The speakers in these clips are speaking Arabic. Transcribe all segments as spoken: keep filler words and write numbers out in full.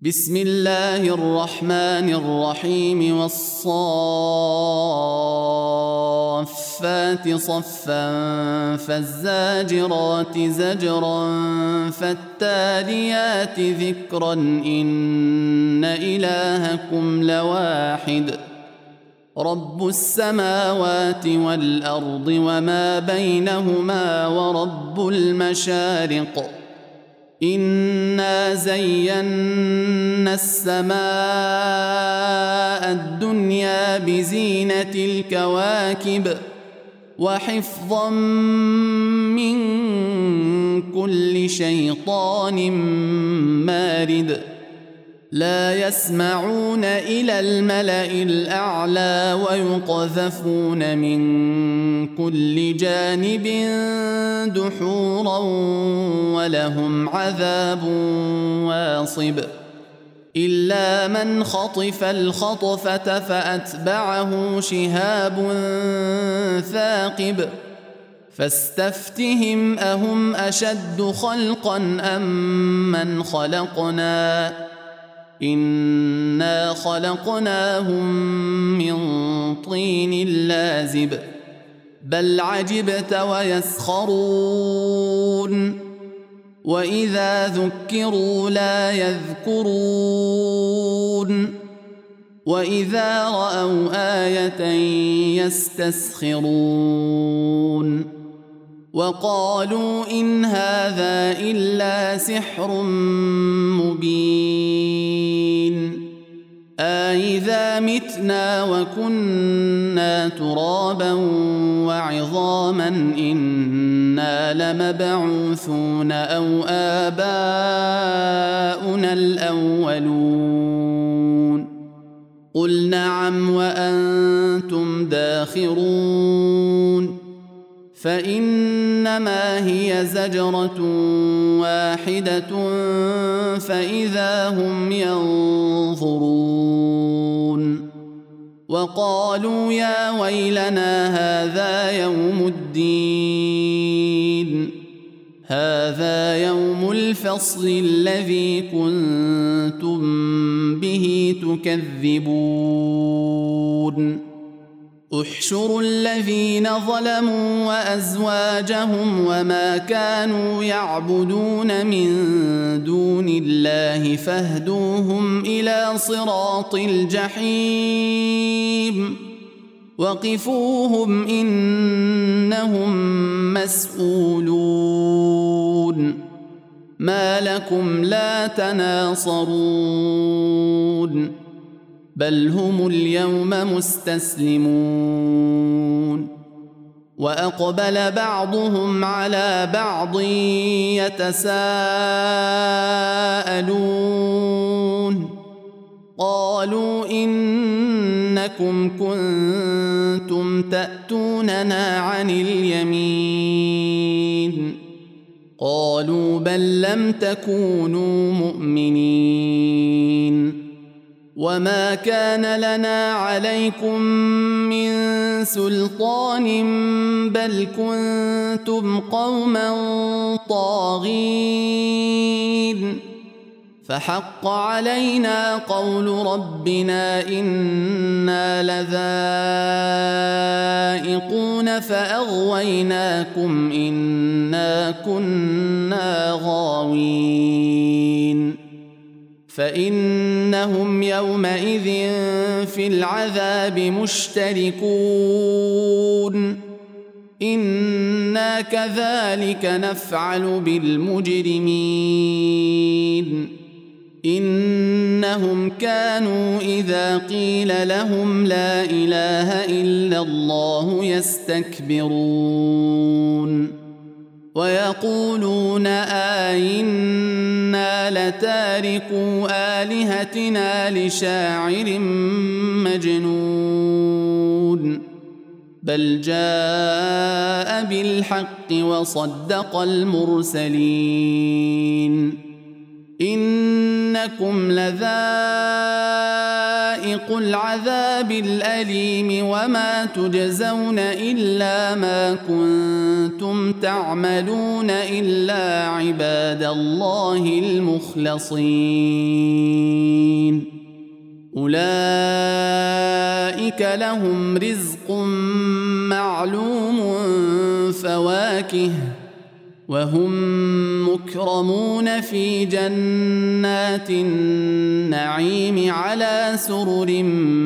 بسم الله الرحمن الرحيم والصافات صفا فالزاجرات زجرا فالتاليات ذكرا إن إلهكم لواحد رب السماوات والأرض وما بينهما ورب المشارق إنا زينا السماء الدنيا بزينة الكواكب وحفظا من كل شيطان مارد لا يسمعون إلى الملأ الأعلى ويقذفون من كل جانب دحورا ولهم عذاب واصب إلا من خطف الخطفة فأتبعه شهاب ثاقب فاستفتهم أهم أشد خلقا أم من خلقنا إنا خلقناهم من طين لازب بل عجبت ويسخرون وإذا ذكروا لا يذكرون وإذا رأوا آية يستسخرون وقالوا إن هذا إلا سحر مبين أإذا متنا وكنا ترابا وعظاما إنا لمبعوثون أو آباؤنا الأولون قل نعم وأنتم داخرون فإنما هي زجرة واحدة فإذا هم ينظرون وقالوا يا ويلنا هذا يوم الدين هذا يوم الفصل الذي كنتم به تكذبون احشروا الذين ظلموا وأزواجهم وما كانوا يعبدون من دون الله فاهدوهم إلى صراط الجحيم وقفوهم إنهم مسؤولون ما لكم لا تناصرون بل هم اليوم مستسلمون وأقبل بعضهم على بعض يتساءلون قالوا إنكم كنتم تأتوننا عن اليمين قالوا بل لم تكونوا مؤمنين وما كان لنا عليكم من سلطان بل كنتم قوما طاغين فحق علينا قول ربنا إنا لذائقون فأغويناكم إنا كنا غاوين فإنهم يومئذ في العذاب مشتركون إنا كذلك نفعل بالمجرمين إنهم كانوا إذا قيل لهم لا إله إلا الله يستكبرون ويقولون آئنا لتاركوا آلهتنا لشاعر مجنون بل جاء بالحق وصدق المرسلين إنكم لذائق العذاب الأليم وما تجزون إلا ما كنتم تعملون إلا عباد الله المخلصين أولئك لهم رزق معلوم فواكه وهم مكرمون في جنات النعيم على سرر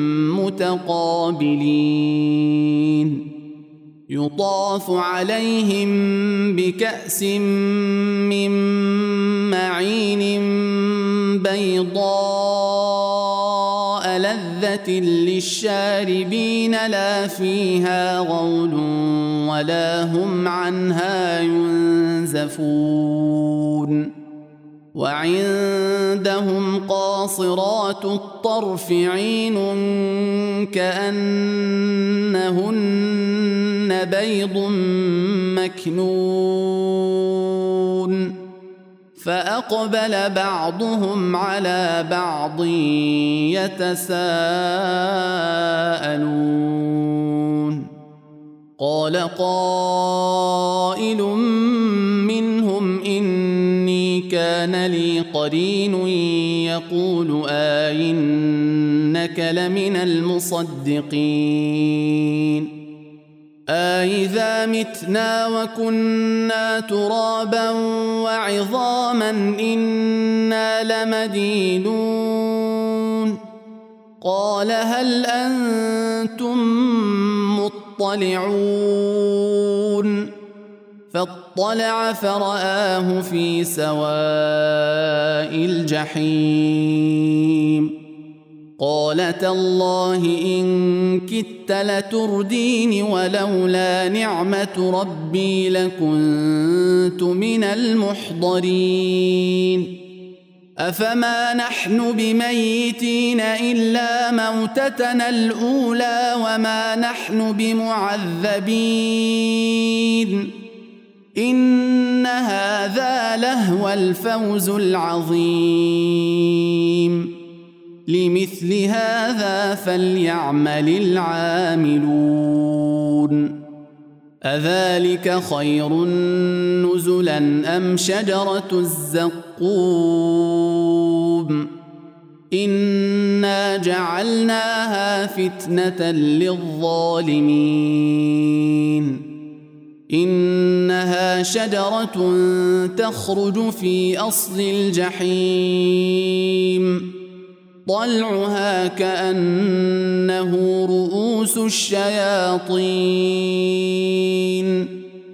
متقابلين يطاف عليهم بكأس من معين بيضاء لذة للشاربين لا فيها غول ولا هم عنها ينزفون وعندهم قاصرات الطرف عين كأنهن بيض مكنون فأقبل بعضهم على بعض يتساءلون قال قائل منهم إني كان لي قرين يقول أئنك لمن المصدقين أإذا متنا وكنا ترابا وعظاما إنا لمدينون قال هل أنتم مطلعون فاطلع فرآه في سواء الجحيم قال تالله إن كدت لتردين ولولا نعمة ربي لكنت من المحضرين أفما نحن بميتين إلا موتتنا الأولى وما نحن بمعذبين إن هذا لهو الفوز العظيم لمثل هذا فليعمل العاملون أذلك خير نزلا أم شجرة الزقوم إنا جعلناها فتنة للظالمين إنها شجرة تخرج في أصل الجحيم طلعها كأنه رؤوس الشياطين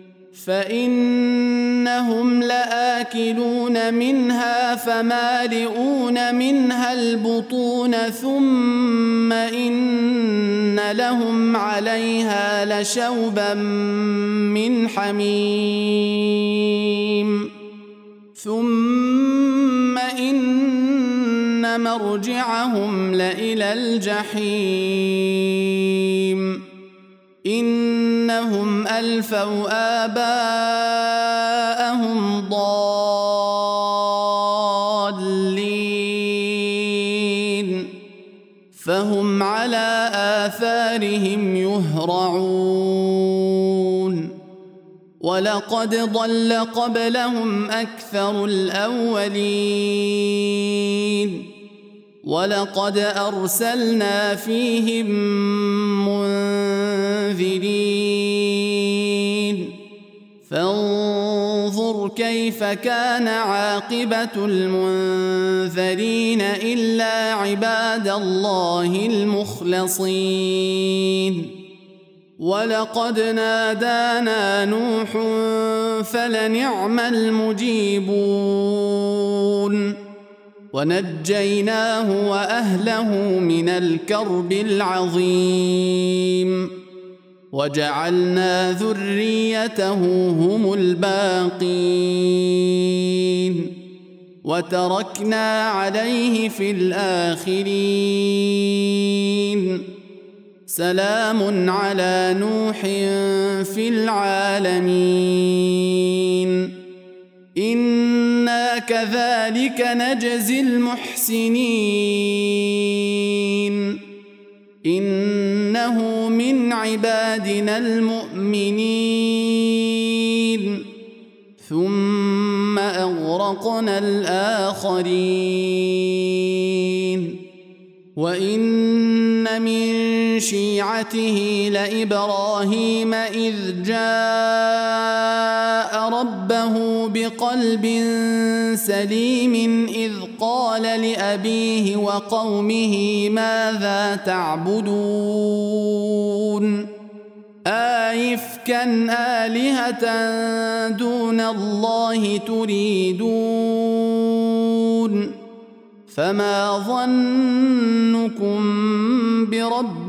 فإنهم لآكلون منها فمالئون منها البطون ثم إن لهم عليها لشوبا من حميم ثم إن مرجعهم لإلى الجحيم إنهم ألفوا آباءهم ضالين فهم على آثارهم يهرعون ولقد ضل قبلهم أكثر الأولين ولقد أرسلنا فيهم منذرين فانظر كيف كان عاقبة المنذرين إلا عباد الله المخلصين ولقد نادانا نوح فلنعم المجيبون ونجيناه وأهله من الكرب العظيم وجعلنا ذريته هم الباقين وتركنا عليه في الآخرين سلام على نوح في العالمين إنا كذلك نجزي المحسنين إنه من عبادنا المؤمنين ثم أغرقنا الآخرين وإن من شيعته لإبراهيم إذ جاء ربه بقلب سليم إذ قال لأبيه وقومه ماذا تعبدون آئفكا آلهة دون الله تريدون فما ظنكم برب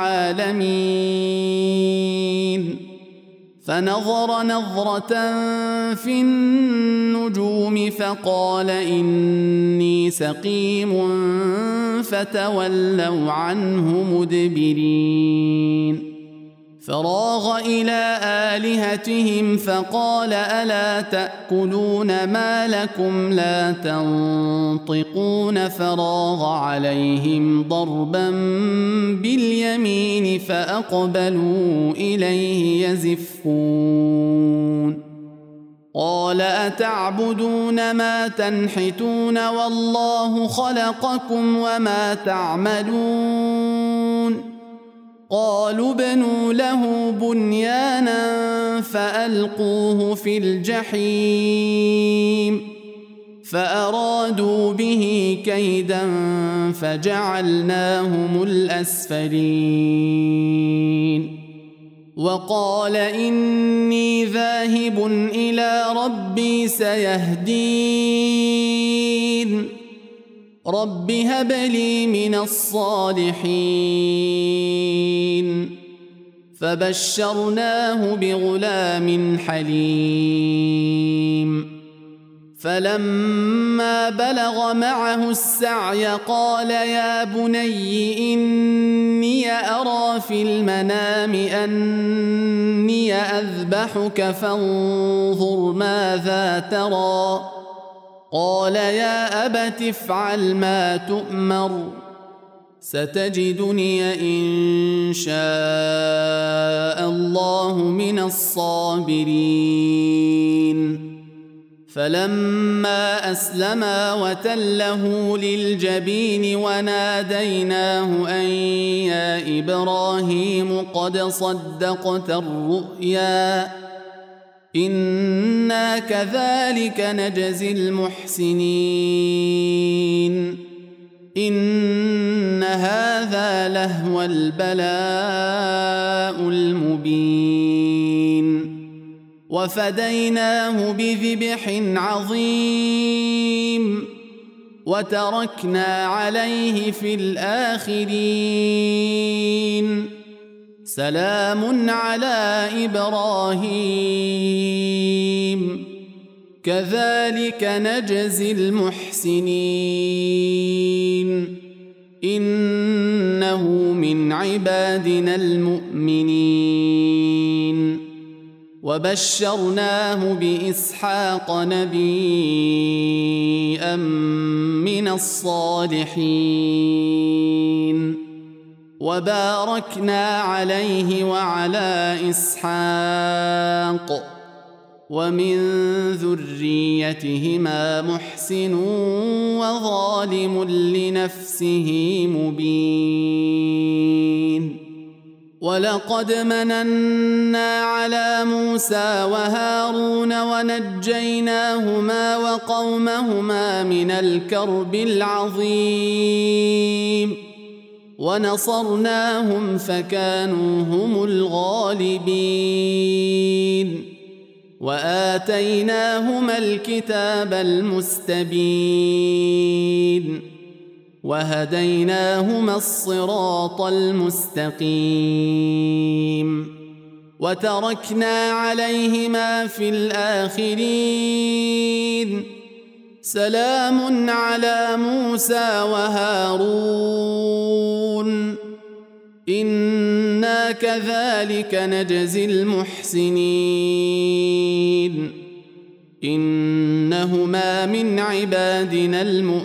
العالمين فنظر نظرة في النجوم فقال إني سقيم فتولوا عنه مدبرين فراغ إلى آلهتهم فقال ألا تأكلون ما لكم لا تنطقون فراغ عليهم ضربا باليمين فأقبلوا إليه يزفون قال أتعبدون ما تنحتون والله خلقكم وما تعملون قالوا ابنوا له بنيانا فألقوه في الجحيم فأرادوا به كيدا فجعلناهم الأسفلين وقال إني ذاهب إلى ربي سيهدين رب هب لي من الصالحين فبشرناه بغلام حليم فلما بلغ معه السعي قال يا بني إني أرى في المنام أني أذبحك فانظر ماذا ترى قال يا أبت افعل ما تؤمر ستجدني إن شاء الله من الصابرين فلما أسلما وتله للجبين وناديناه أن يا إبراهيم قد صدقت الرؤيا إنا كذلك نجزي المحسنين إن هذا لهو البلاء المبين وفديناه بذبح عظيم وتركنا عليه في الآخرين سلام على إبراهيم كذلك نجزي المحسنين إنه من عبادنا المؤمنين وبشرناه بإسحاق نبيا من الصالحين وباركنا عليه وعلى إسحاق ومن ذريتهما محسن وظالم لنفسه مبين ولقد مننا على موسى وهارون ونجيناهما وقومهما من الكرب العظيم ونصرناهم فكانوا هم الغالبين وآتيناهما الكتاب المستبين وهديناهما الصراط المستقيم وتركنا عليهما في الآخرين سلام على موسى وهارون إنا كذلك نجزي المحسنين إنهما من عبادنا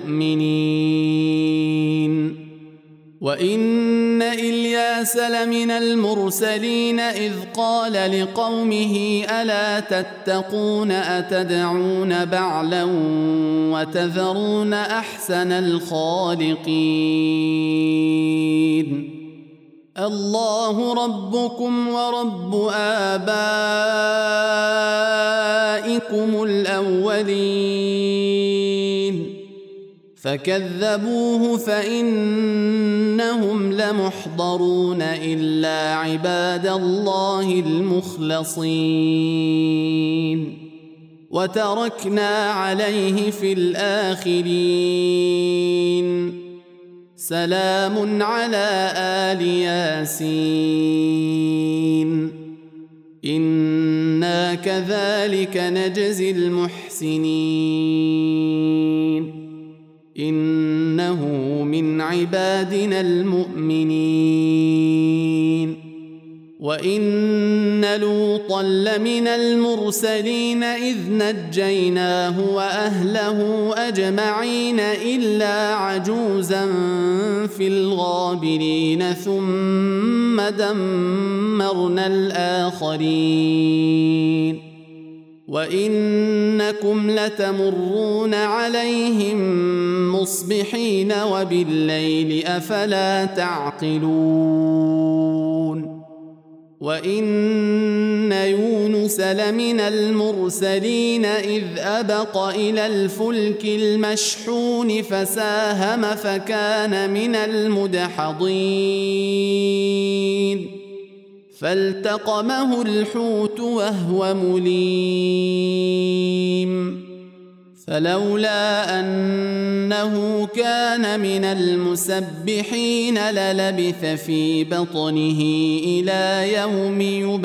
المؤمنين وإن إلياس لمن المرسلين إذ قال لقومه ألا تتقون أتدعون بعلا وتذرون أحسن الخالقين الله ربكم ورب آبائكم الأولين فكذبوه فإنهم لمحضرون إلا عباد الله المخلصين وتركنا عليه في الآخرين سلام على آل ياسين إنا كذلك نجزي المحسنين إنه من عبادنا المؤمنين وإن لوطا لمن المرسلين إذ نجيناه وأهله أجمعين إلا عجوزا في الغابرين ثم دمرنا الآخرين وإنكم لتمرون عليهم مصبحين وبالليل أفلا تعقلون وإن يونس لمن المرسلين إذ أبق إلى الفلك المشحون فساهم فكان من المدحضين فالتقمه الحوت وهو مليم فلولا أنه كان من المسبحين للبث في بطنه إلى يوم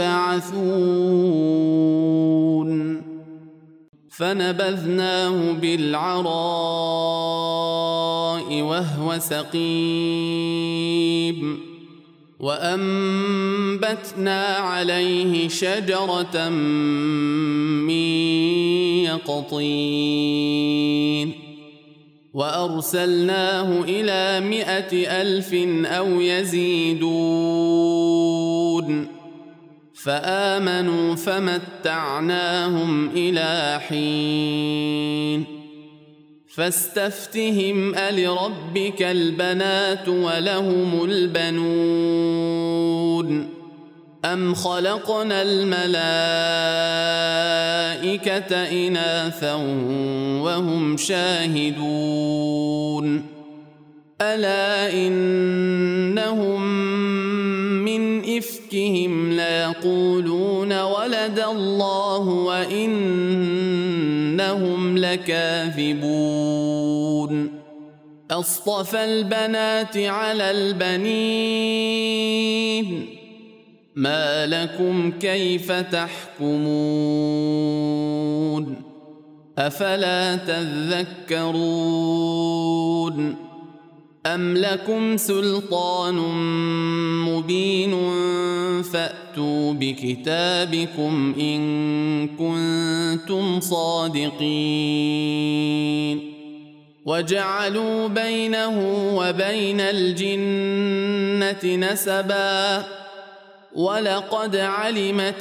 يبعثون فنبذناه بالعراء وهو سقيم وأنبتنا عليه شجرة من يقطين وأرسلناه إلى مائة ألف أو يزيدون فآمنوا فمتعناهم إلى حين فاستفتهم ألربك البنات ولهم البنون أم خلقنا الملائكة إناثا وهم شاهدون ألا إنهم من إفكهم ليقولون ولد الله وإنهم لكاذبون أصطفى البنات على البنين ما لكم كيف تحكمون أفلا تذكرون أم لكم سلطان مبين فأتوا بكتابكم إن كنتم صادقين وجعلوا بينه وبين الجنة نسبا ولقد علمت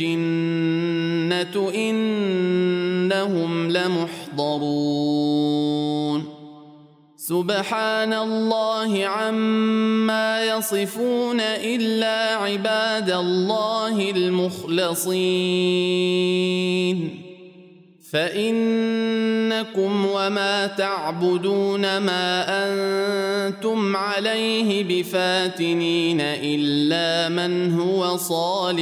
الجنة إنهم لمحضرون سبحان الله عما يصفون إلا عباد الله المخلصين فإنكم وما تعبدون ما أنتم عليه بفاتنين إلا من هو صال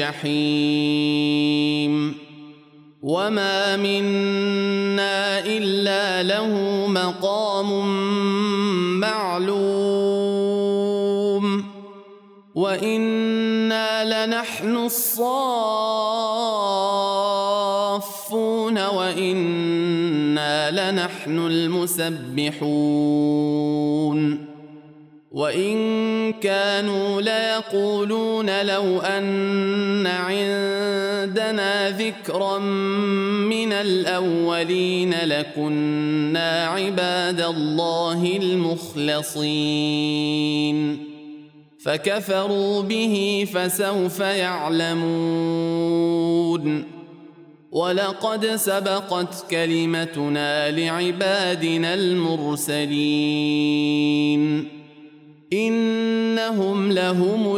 الجحيم وما منا إلا له مقام معلوم وإنا لنحن الصافون وإنا لنحن المسبحون وإن كانوا ليقولون لو أن عندنا ذكرا من الأولين لكنا عباد الله المخلصين فكفروا به فسوف يعلمون ولقد سبقت كلمتنا لعبادنا المرسلين إنهم إنهم لهم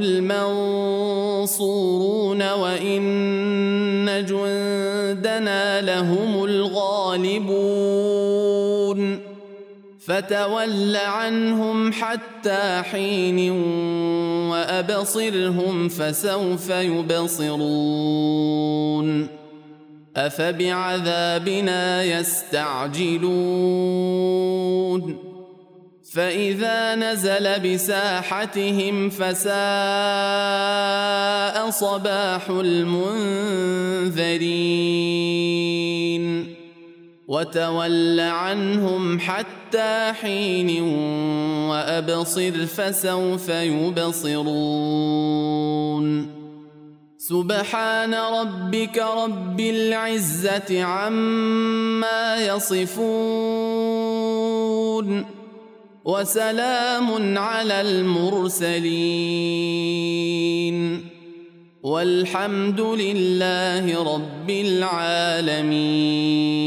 المنصورون وإن جندنا لهم الغالبون فتول عنهم حتى حين وأبصرهم فسوف يبصرون أفبعذابنا يستعجلون فإذا نزل بساحتهم فساء صباح المنذرين وتول عنهم حتى حين وأبصر فسوف يبصرون سبحان ربك رب العزة عما يصفون وسلام على المرسلين والحمد لله رب العالمين.